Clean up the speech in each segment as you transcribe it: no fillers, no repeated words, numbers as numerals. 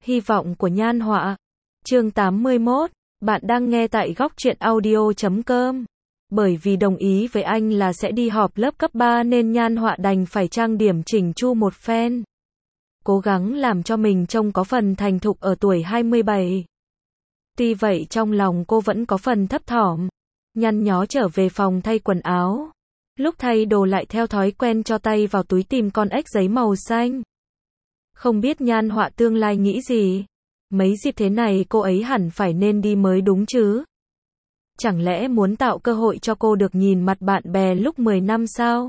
Hy vọng của Nhan Họa. Chương 81. Bạn đang nghe tại góc truyện audio.com. Bởi vì đồng ý với anh là sẽ đi họp lớp cấp 3 nên Nhan Họa đành phải trang điểm chỉnh chu một phen. Cố gắng làm cho mình trông có phần thành thục ở tuổi 27. Tuy vậy trong lòng cô vẫn có phần thấp thỏm. Nhăn nhó trở về phòng thay quần áo. Lúc thay đồ lại theo thói quen cho tay vào túi tìm con ếch giấy màu xanh. Không biết Nhan Họa tương lai nghĩ gì. Mấy dịp thế này cô ấy hẳn phải nên đi mới đúng chứ. Chẳng lẽ muốn tạo cơ hội cho cô được nhìn mặt bạn bè lúc 10 năm sao?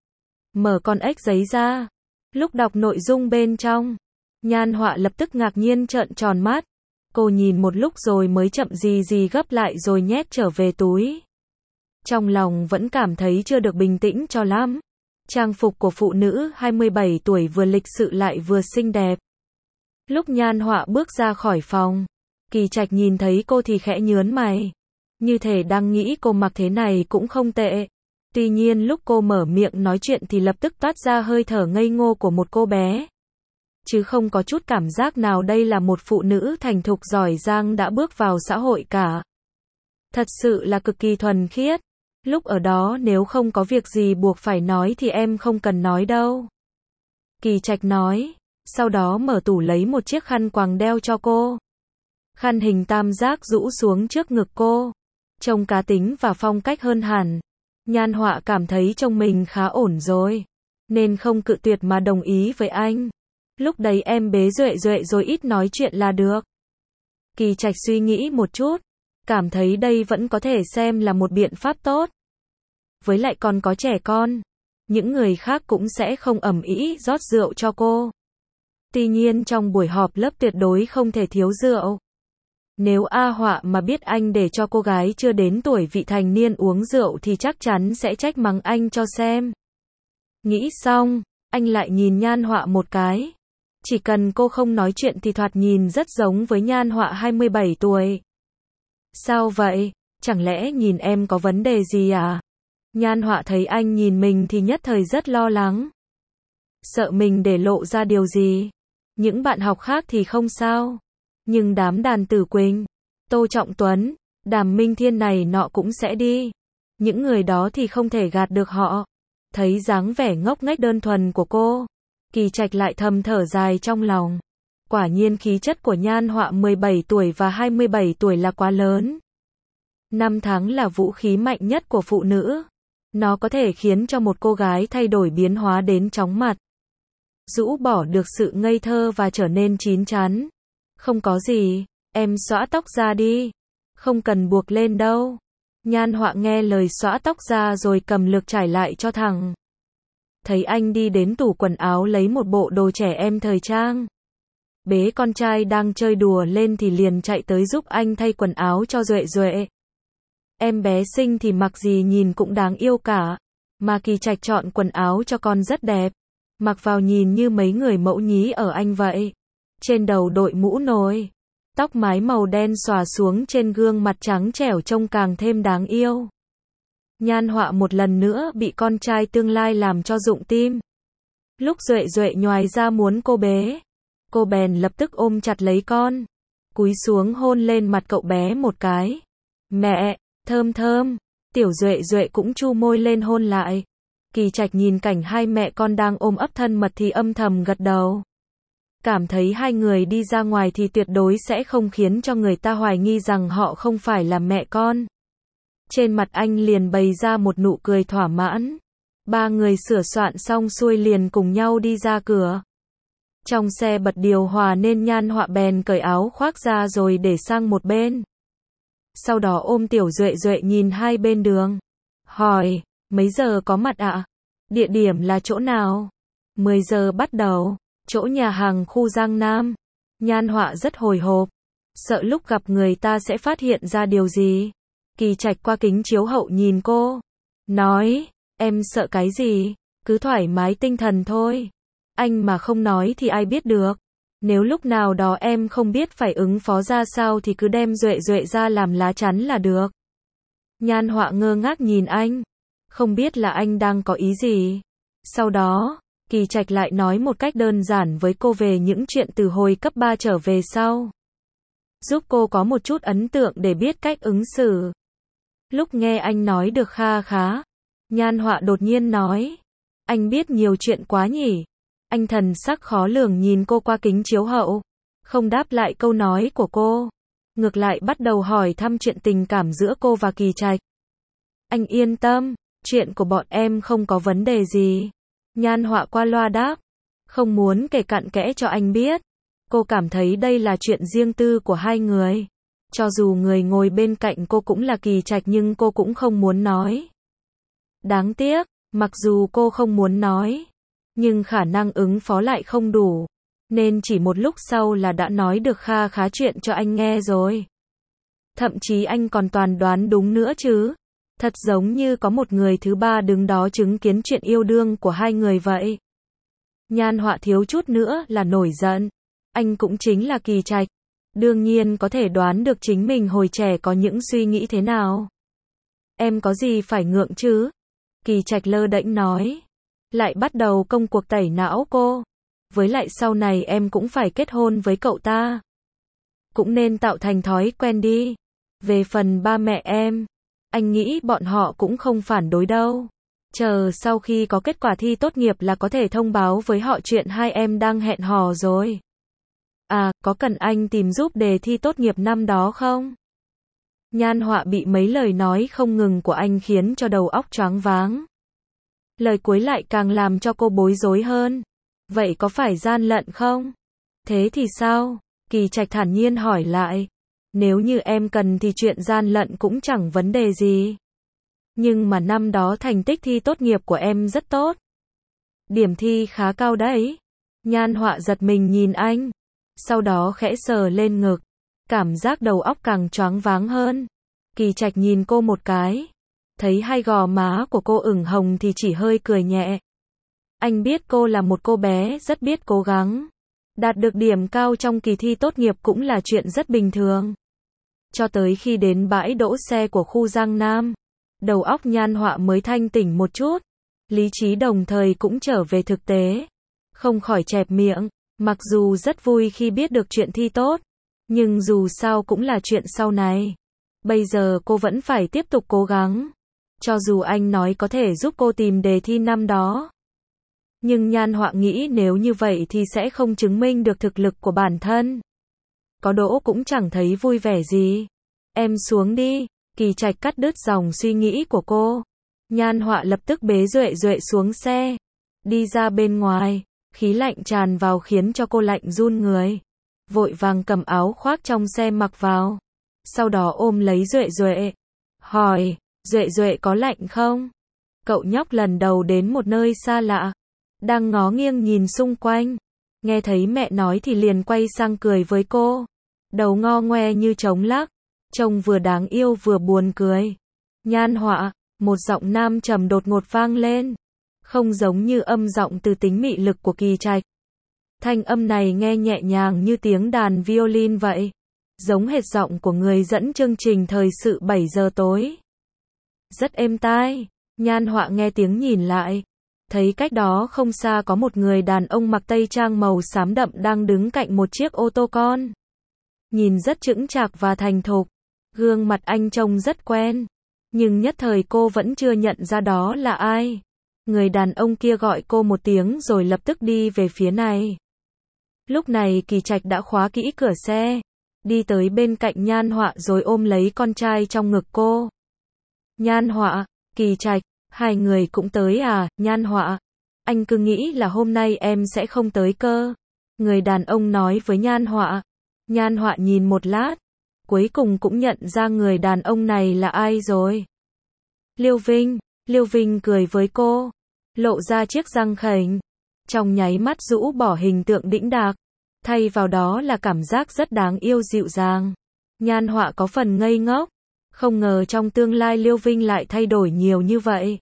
Mở con ếch giấy ra. Lúc đọc nội dung bên trong, Nhan Họa lập tức ngạc nhiên trợn tròn mắt. Cô nhìn một lúc rồi mới chậm gì gấp lại rồi nhét trở về túi. Trong lòng vẫn cảm thấy chưa được bình tĩnh cho lắm. Trang phục của phụ nữ 27 tuổi vừa lịch sự lại vừa xinh đẹp. Lúc Nhan Họa bước ra khỏi phòng, Kỳ Trạch nhìn thấy cô thì khẽ nhớn mày. Như thể đang nghĩ cô mặc thế này cũng không tệ. Tuy nhiên lúc cô mở miệng nói chuyện thì lập tức toát ra hơi thở ngây ngô của một cô bé. Chứ không có chút cảm giác nào đây là một phụ nữ thành thục giỏi giang đã bước vào xã hội cả. Thật sự là cực kỳ thuần khiết. Lúc ở đó nếu không có việc gì buộc phải nói thì em không cần nói đâu. Kỳ Trạch nói, sau đó mở tủ lấy một chiếc khăn quàng đeo cho cô. Khăn hình tam giác rũ xuống trước ngực cô. Trông cá tính và phong cách hơn hẳn. Nhan Họa cảm thấy trông mình khá ổn rồi. Nên không cự tuyệt mà đồng ý với anh. Lúc đấy em bế Duệ Duệ rồi ít nói chuyện là được. Kỳ Trạch suy nghĩ một chút. Cảm thấy đây vẫn có thể xem là một biện pháp tốt. Với lại còn có trẻ con. Những người khác cũng sẽ không ầm ĩ rót rượu cho cô. Tuy nhiên trong buổi họp lớp tuyệt đối không thể thiếu rượu. Nếu A Họa mà biết anh để cho cô gái chưa đến tuổi vị thành niên uống rượu thì chắc chắn sẽ trách mắng anh cho xem. Nghĩ xong, anh lại nhìn Nhan Họa một cái. Chỉ cần cô không nói chuyện thì thoạt nhìn rất giống với Nhan Họa 27 tuổi. Sao vậy? Chẳng lẽ nhìn em có vấn đề gì à? Nhan Họa thấy anh nhìn mình thì nhất thời rất lo lắng. Sợ mình để lộ ra điều gì. Những bạn học khác thì không sao. Nhưng đám Đàn Tử Quỳnh, Tô Trọng Tuấn, Đàm Minh Thiên này nọ cũng sẽ đi. Những người đó thì không thể gạt được họ. Thấy dáng vẻ ngốc nghếch đơn thuần của cô, Kỳ Trạch lại thầm thở dài trong lòng. Quả nhiên khí chất của Nhan Họa 17 tuổi và 27 tuổi là quá lớn. Năm tháng là vũ khí mạnh nhất của phụ nữ. Nó có thể khiến cho một cô gái thay đổi biến hóa đến chóng mặt. Rũ bỏ được sự ngây thơ và trở nên chín chắn. Không có gì, em xõa tóc ra đi. Không cần buộc lên đâu. Nhan Họa nghe lời xõa tóc ra rồi cầm lược trải lại cho thẳng. Thấy anh đi đến tủ quần áo lấy một bộ đồ trẻ em thời trang. Bế con trai đang chơi đùa lên thì liền chạy tới giúp anh thay quần áo cho Duệ Duệ. Em bé xinh thì mặc gì nhìn cũng đáng yêu cả. Mà Kỳ Trạch chọn quần áo cho con rất đẹp. Mặc vào nhìn như mấy người mẫu nhí ở Anh vậy. Trên đầu đội mũ nồi. Tóc mái màu đen xòa xuống trên gương mặt trắng trẻo trông càng thêm đáng yêu. Nhan Họa một lần nữa bị con trai tương lai làm cho rụng tim. Lúc Duệ Duệ nhoài ra muốn cô bế. Cô bèn lập tức ôm chặt lấy con. Cúi xuống hôn lên mặt cậu bé một cái. Mẹ, thơm thơm. Tiểu Duệ Duệ cũng chu môi lên hôn lại. Kỳ Trạch nhìn cảnh hai mẹ con đang ôm ấp thân mật thì âm thầm gật đầu. Cảm thấy hai người đi ra ngoài thì tuyệt đối sẽ không khiến cho người ta hoài nghi rằng họ không phải là mẹ con. Trên mặt anh liền bày ra một nụ cười thỏa mãn. Ba người sửa soạn xong xuôi liền cùng nhau đi ra cửa. Trong xe bật điều hòa nên Nhan Họa bèn cởi áo khoác ra rồi để sang một bên. Sau đó ôm Tiểu Duệ Duệ nhìn hai bên đường. Hỏi, mấy giờ có mặt ạ? Địa điểm là chỗ nào? 10 giờ bắt đầu. Chỗ nhà hàng khu Giang Nam. Nhan Họa rất hồi hộp. Sợ lúc gặp người ta sẽ phát hiện ra điều gì. Kỳ Trạch qua kính chiếu hậu nhìn cô. Nói, em sợ cái gì? Cứ thoải mái tinh thần thôi. Anh mà không nói thì ai biết được. Nếu lúc nào đó em không biết phải ứng phó ra sao thì cứ đem Duệ Duệ ra làm lá chắn là được. Nhan Họa ngơ ngác nhìn anh. Không biết là anh đang có ý gì. Sau đó, Kỳ Trạch lại nói một cách đơn giản với cô về những chuyện từ hồi cấp 3 trở về sau. Giúp cô có một chút ấn tượng để biết cách ứng xử. Lúc nghe anh nói được kha khá, Nhan Họa đột nhiên nói. Anh biết nhiều chuyện quá nhỉ? Anh thần sắc khó lường nhìn cô qua kính chiếu hậu. Không đáp lại câu nói của cô. Ngược lại bắt đầu hỏi thăm chuyện tình cảm giữa cô và Kỳ Trạch. Anh yên tâm, chuyện của bọn em không có vấn đề gì. Nhan Họa qua loa đáp. Không muốn kể cặn kẽ cho anh biết. Cô cảm thấy đây là chuyện riêng tư của hai người. Cho dù người ngồi bên cạnh cô cũng là Kỳ Trạch nhưng cô cũng không muốn nói. Đáng tiếc, mặc dù cô không muốn nói, nhưng khả năng ứng phó lại không đủ. Nên chỉ một lúc sau là đã nói được kha khá chuyện cho anh nghe rồi. Thậm chí anh còn toàn đoán đúng nữa chứ. Thật giống như có một người thứ ba đứng đó chứng kiến chuyện yêu đương của hai người vậy. Nhan Họa thiếu chút nữa là nổi giận. Anh cũng chính là Kỳ Trạch. Đương nhiên có thể đoán được chính mình hồi trẻ có những suy nghĩ thế nào. Em có gì phải ngượng chứ? Kỳ Trạch lơ đễnh nói. Lại bắt đầu công cuộc tẩy não cô. Với lại sau này em cũng phải kết hôn với cậu ta. Cũng nên tạo thành thói quen đi. Về phần ba mẹ em, anh nghĩ bọn họ cũng không phản đối đâu. Chờ sau khi có kết quả thi tốt nghiệp là có thể thông báo với họ chuyện hai em đang hẹn hò rồi. À, có cần anh tìm giúp đề thi tốt nghiệp năm đó không? Nhan Họa bị mấy lời nói không ngừng của anh khiến cho đầu óc choáng váng. Lời cuối lại càng làm cho cô bối rối hơn. Vậy có phải gian lận không? Thế thì sao? Kỳ Trạch thản nhiên hỏi lại. Nếu như em cần thì chuyện gian lận cũng chẳng vấn đề gì. Nhưng mà năm đó thành tích thi tốt nghiệp của em rất tốt. Điểm thi khá cao đấy. Nhan Họa giật mình nhìn anh. Sau đó khẽ sờ lên ngực. Cảm giác đầu óc càng choáng váng hơn. Kỳ Trạch nhìn cô một cái. Thấy hai gò má của cô ửng hồng thì chỉ hơi cười nhẹ. Anh biết cô là một cô bé rất biết cố gắng. Đạt được điểm cao trong kỳ thi tốt nghiệp cũng là chuyện rất bình thường. Cho tới khi đến bãi đỗ xe của khu Giang Nam, đầu óc Nhan Họa mới thanh tỉnh một chút. Lý trí đồng thời cũng trở về thực tế. Không khỏi chẹp miệng. Mặc dù rất vui khi biết được chuyện thi tốt, nhưng dù sao cũng là chuyện sau này. Bây giờ cô vẫn phải tiếp tục cố gắng. Cho dù anh nói có thể giúp cô tìm đề thi năm đó. Nhưng Nhan Họa nghĩ nếu như vậy thì sẽ không chứng minh được thực lực của bản thân. Có đỗ cũng chẳng thấy vui vẻ gì. Em xuống đi. Kỳ Trạch cắt đứt dòng suy nghĩ của cô. Nhan Họa lập tức bế Duệ Duệ xuống xe. Đi ra bên ngoài. Khí lạnh tràn vào khiến cho cô lạnh run người. Vội vàng cầm áo khoác trong xe mặc vào. Sau đó ôm lấy Duệ Duệ. Hỏi, Duệ Duệ có lạnh không? Cậu nhóc lần đầu đến một nơi xa lạ. Đang ngó nghiêng nhìn xung quanh. Nghe thấy mẹ nói thì liền quay sang cười với cô. Đầu ngo ngoe như trống lắc. Trông vừa đáng yêu vừa buồn cười. Nhan Họa, một giọng nam trầm đột ngột vang lên. Không giống như âm giọng từ tính mị lực của Kỳ Trạch. Thanh âm này nghe nhẹ nhàng như tiếng đàn violin vậy. Giống hệt giọng của người dẫn chương trình thời sự 7 giờ tối. Rất êm tai. Nhan Họa nghe tiếng nhìn lại. Thấy cách đó không xa có một người đàn ông mặc tây trang màu xám đậm đang đứng cạnh một chiếc ô tô con. Nhìn rất chững chạc và thành thục. Gương mặt anh trông rất quen. Nhưng nhất thời cô vẫn chưa nhận ra đó là ai. Người đàn ông kia gọi cô một tiếng rồi lập tức đi về phía này. Lúc này Kỳ Trạch đã khóa kỹ cửa xe. Đi tới bên cạnh Nhan Họa rồi ôm lấy con trai trong ngực cô. Nhan Họa, Kỳ Trạch, hai người cũng tới à? Nhan Họa, anh cứ nghĩ là hôm nay em sẽ không tới cơ. Người đàn ông nói với Nhan Họa. Nhan Họa nhìn một lát. Cuối cùng cũng nhận ra người đàn ông này là ai rồi. Liêu Vinh. Liêu Vinh cười với cô. Lộ ra chiếc răng khểnh. Trong nháy mắt rũ bỏ hình tượng đĩnh đạc. Thay vào đó là cảm giác rất đáng yêu dịu dàng. Nhan Họa có phần ngây ngốc. Không ngờ trong tương lai Liêu Vinh lại thay đổi nhiều như vậy.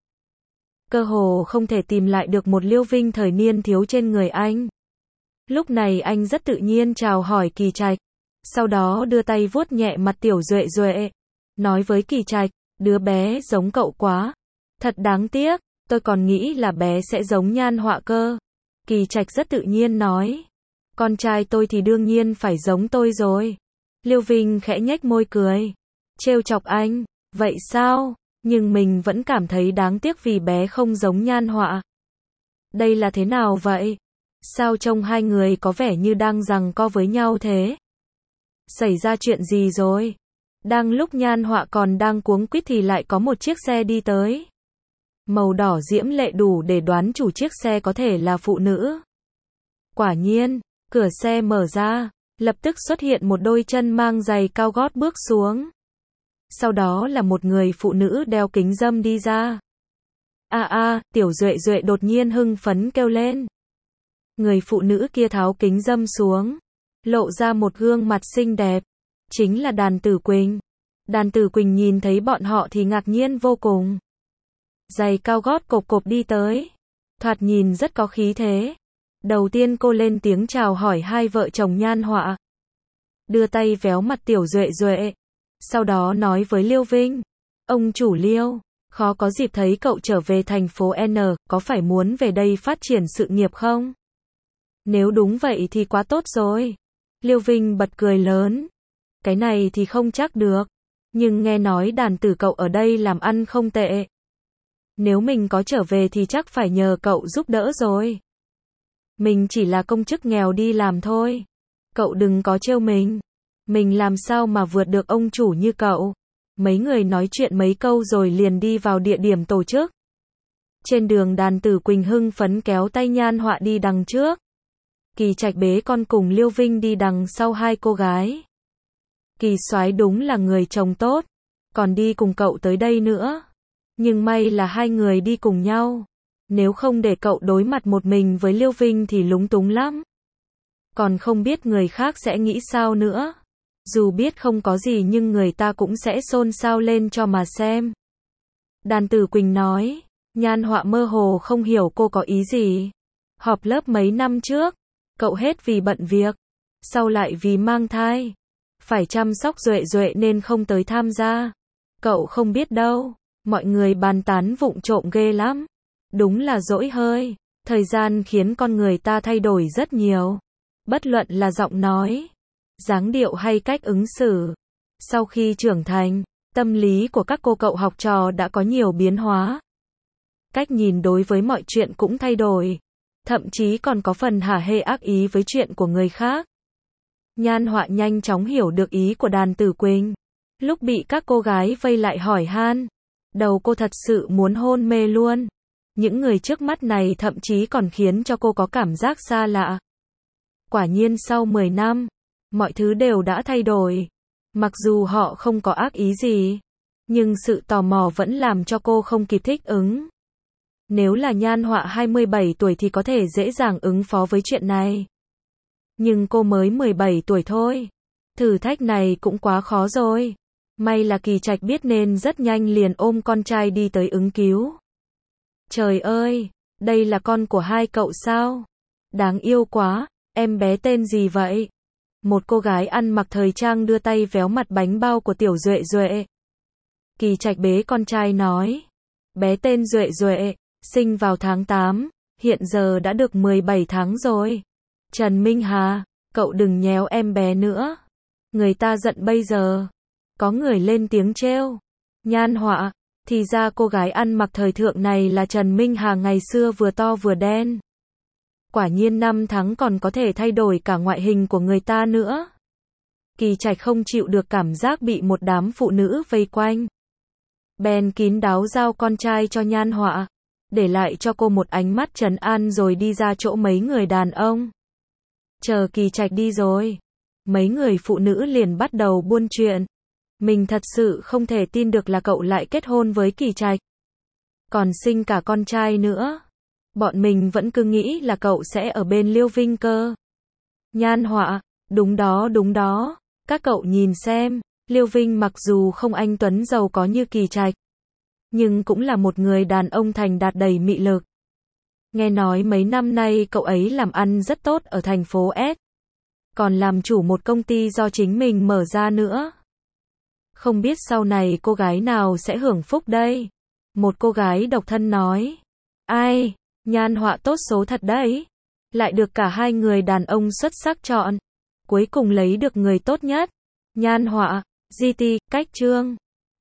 Cơ hồ không thể tìm lại được một Liêu Vinh thời niên thiếu trên người anh. Lúc này anh rất tự nhiên chào hỏi Kỳ Trạch. Sau đó đưa tay vuốt nhẹ mặt tiểu Duệ Duệ. Nói với Kỳ Trạch, đứa bé giống cậu quá. Thật đáng tiếc, tôi còn nghĩ là bé sẽ giống Nhan Họa cơ. Kỳ Trạch rất tự nhiên nói. Con trai tôi thì đương nhiên phải giống tôi rồi. Liêu Vinh khẽ nhếch môi cười. Trêu chọc anh, vậy sao? Nhưng mình vẫn cảm thấy đáng tiếc vì bé không giống Nhan Họa. Đây là thế nào vậy? Sao trông hai người có vẻ như đang giằng co với nhau thế? Xảy ra chuyện gì rồi? Đang lúc Nhan Họa còn đang cuống quýt thì lại có một chiếc xe đi tới. Màu đỏ diễm lệ đủ để đoán chủ chiếc xe có thể là phụ nữ. Quả nhiên, cửa xe mở ra, lập tức xuất hiện một đôi chân mang giày cao gót bước xuống. Sau đó là một người phụ nữ đeo kính râm đi ra. Tiểu Duệ Duệ đột nhiên hưng phấn kêu lên. Người phụ nữ kia tháo kính râm xuống, lộ ra một gương mặt xinh đẹp, chính là Đàn Tử Quỳnh. Đàn Tử Quỳnh nhìn thấy bọn họ thì ngạc nhiên vô cùng. Giày cao gót cộp cộp đi tới, thoạt nhìn rất có khí thế. Đầu tiên cô lên tiếng chào hỏi hai vợ chồng Nhan Họa, đưa tay véo mặt Tiểu Duệ Duệ, sau đó nói với Liêu Vinh, ông chủ Liêu, khó có dịp thấy cậu trở về thành phố N, có phải muốn về đây phát triển sự nghiệp không? Nếu đúng vậy thì quá tốt rồi. Liêu Vinh bật cười lớn. Cái này thì không chắc được, nhưng nghe nói Đàn Tử cậu ở đây làm ăn không tệ. Nếu mình có trở về thì chắc phải nhờ cậu giúp đỡ rồi. Mình chỉ là công chức nghèo đi làm thôi. Cậu đừng có trêu mình. Mình làm sao mà vượt được ông chủ như cậu. Mấy người nói chuyện mấy câu rồi liền đi vào địa điểm tổ chức. Trên đường Đàn Tử Quỳnh hưng phấn kéo tay Nhan Họa đi đằng trước. Kỳ Trạch bế con cùng Liêu Vinh đi đằng sau hai cô gái. Kỳ soái đúng là người chồng tốt, còn đi cùng cậu tới đây nữa. Nhưng may là hai người đi cùng nhau. Nếu không để cậu đối mặt một mình với Liêu Vinh thì lúng túng lắm. Còn không biết người khác sẽ nghĩ sao nữa. Dù biết không có gì nhưng người ta cũng sẽ xôn xao lên cho mà xem. Đàn Tử Quỳnh nói. Nhan Họa mơ hồ không hiểu cô có ý gì. Họp lớp mấy năm trước, cậu hết vì bận việc, sau lại vì mang thai, phải chăm sóc Duệ Duệ nên không tới tham gia. Cậu không biết đâu, mọi người bàn tán vụng trộm ghê lắm. Đúng là dỗi hơi, thời gian khiến con người ta thay đổi rất nhiều. Bất luận là giọng nói, dáng điệu hay cách ứng xử. Sau khi trưởng thành, tâm lý của các cô cậu học trò đã có nhiều biến hóa. Cách nhìn đối với mọi chuyện cũng thay đổi. Thậm chí còn có phần hả hê ác ý với chuyện của người khác. Nhan Họa nhanh chóng hiểu được ý của Đàn Tử Quỳnh. Lúc bị các cô gái vây lại hỏi han, đầu cô thật sự muốn hôn mê luôn. Những người trước mắt này thậm chí còn khiến cho cô có cảm giác xa lạ. Quả nhiên sau 10 năm, mọi thứ đều đã thay đổi. Mặc dù họ không có ác ý gì, nhưng sự tò mò vẫn làm cho cô không kịp thích ứng. Nếu là Nhan Họa 27 tuổi thì có thể dễ dàng ứng phó với chuyện này. Nhưng cô mới 17 tuổi thôi. Thử thách này cũng quá khó rồi. May là Kỳ Trạch biết nên rất nhanh liền ôm con trai đi tới ứng cứu. Trời ơi, đây là con của hai cậu sao? Đáng yêu quá, em bé tên gì vậy? Một cô gái ăn mặc thời trang đưa tay véo mặt bánh bao của Tiểu Duệ Duệ. Kỳ Trạch bế con trai nói. Bé tên Duệ Duệ, sinh vào tháng 8, hiện giờ đã được 17 tháng rồi. Trần Minh Hà, cậu đừng nhéo em bé nữa. Người ta giận bây giờ. Có người lên tiếng trêu. Nhan Họa, thì ra cô gái ăn mặc thời thượng này là Trần Minh Hà ngày xưa vừa to vừa đen. Quả nhiên 5 tháng còn có thể thay đổi cả ngoại hình của người ta nữa. Kỳ Trạch không chịu được cảm giác bị một đám phụ nữ vây quanh. Bèn kín đáo giao con trai cho Nhan Họa, để lại cho cô một ánh mắt trấn an rồi đi ra chỗ mấy người đàn ông. Chờ Kỳ Trạch đi rồi, mấy người phụ nữ liền bắt đầu buôn chuyện. Mình thật sự không thể tin được là cậu lại kết hôn với Kỳ Trạch. Còn sinh cả con trai nữa. Bọn mình vẫn cứ nghĩ là cậu sẽ ở bên Liêu Vinh cơ. Nhan Họa, đúng đó. Các cậu nhìn xem, Liêu Vinh mặc dù không anh tuấn giàu có như Kỳ Trạch, nhưng cũng là một người đàn ông thành đạt đầy mị lực. Nghe nói mấy năm nay cậu ấy làm ăn rất tốt ở thành phố S. Còn làm chủ một công ty do chính mình mở ra nữa. Không biết sau này cô gái nào sẽ hưởng phúc đây? Một cô gái độc thân nói. Ai, Nhan Họa tốt số thật đấy. lại được cả hai người đàn ông xuất sắc chọn. Cuối cùng lấy được người tốt nhất. Nhan họa, GT, cách chương.